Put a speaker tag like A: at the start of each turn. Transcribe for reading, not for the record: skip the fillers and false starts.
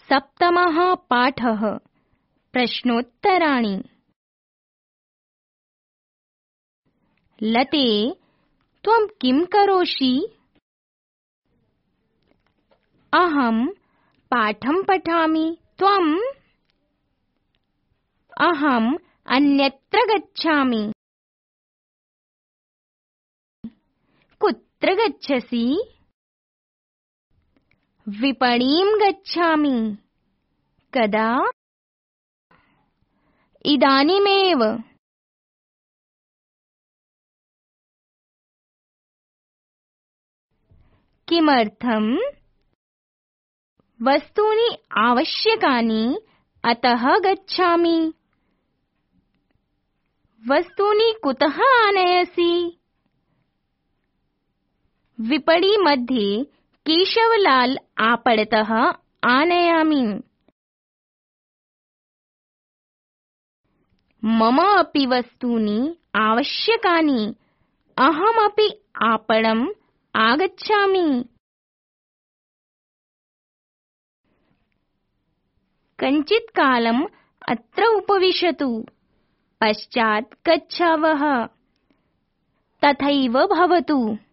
A: सप्तमः पाठः प्रश्नोत्तराणि। लते, त्वं किं करोषि? अहं पाठं पठामि। त्वम्? अहम् अन्यत्र गच्छामि। कुत्र गच्छसि? विपणीं गच्छामि। कदा? इदानीमेव। किमर्थम्? वस्तूनि आवश्यकानि, अतः गच्छामि। वस्तूनि कुतः आनयसि? विपणिमध्ये केशवलाल आपणतः आनयामि। मम अपि वस्तूनि आवश्यकानि, अहमपि आपणम् आगच्छामि। कञ्चित् कालम् अत्र उपविशतु, पश्चात् गच्छावः। तथैव भवतु।